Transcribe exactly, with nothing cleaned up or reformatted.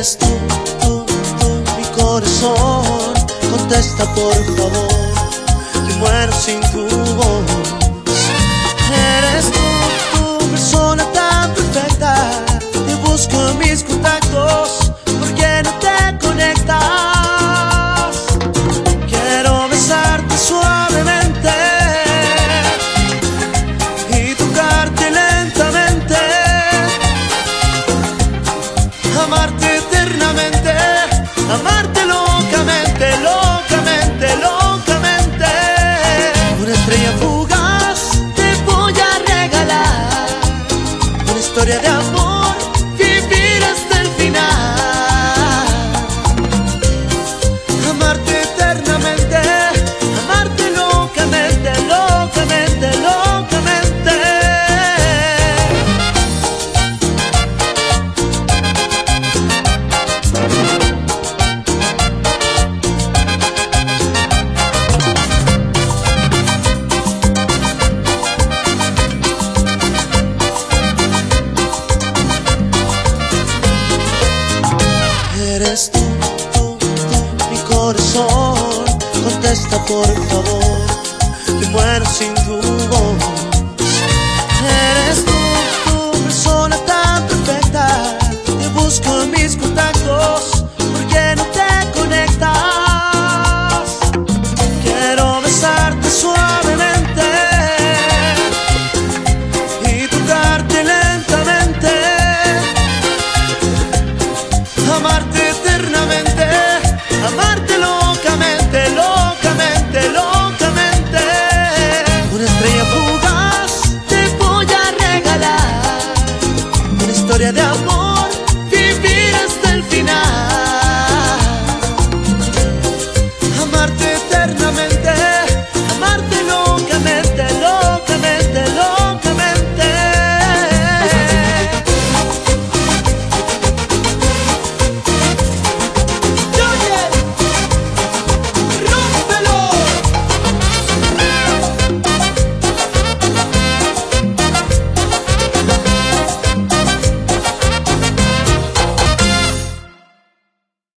Eres tú, tú, tú, mi corazón. Contesta por favor, que muero sin tu voz. Eres tú, tú, persona tan perfecta. Te busco en mis contactos, ¿por qué no te conectas? Quiero besarte suavemente y tocarte lentamente, amarte eternamente, amarte locamente, locamente, locamente. Una estrella fugaz te voy a regalar, una historia de amor, vivir hasta el final. Amarte eternamente, amarte locamente, locamente, locamente. Eres tú, tú, tú, mi corazón. Contesta por favor, que muero sin tu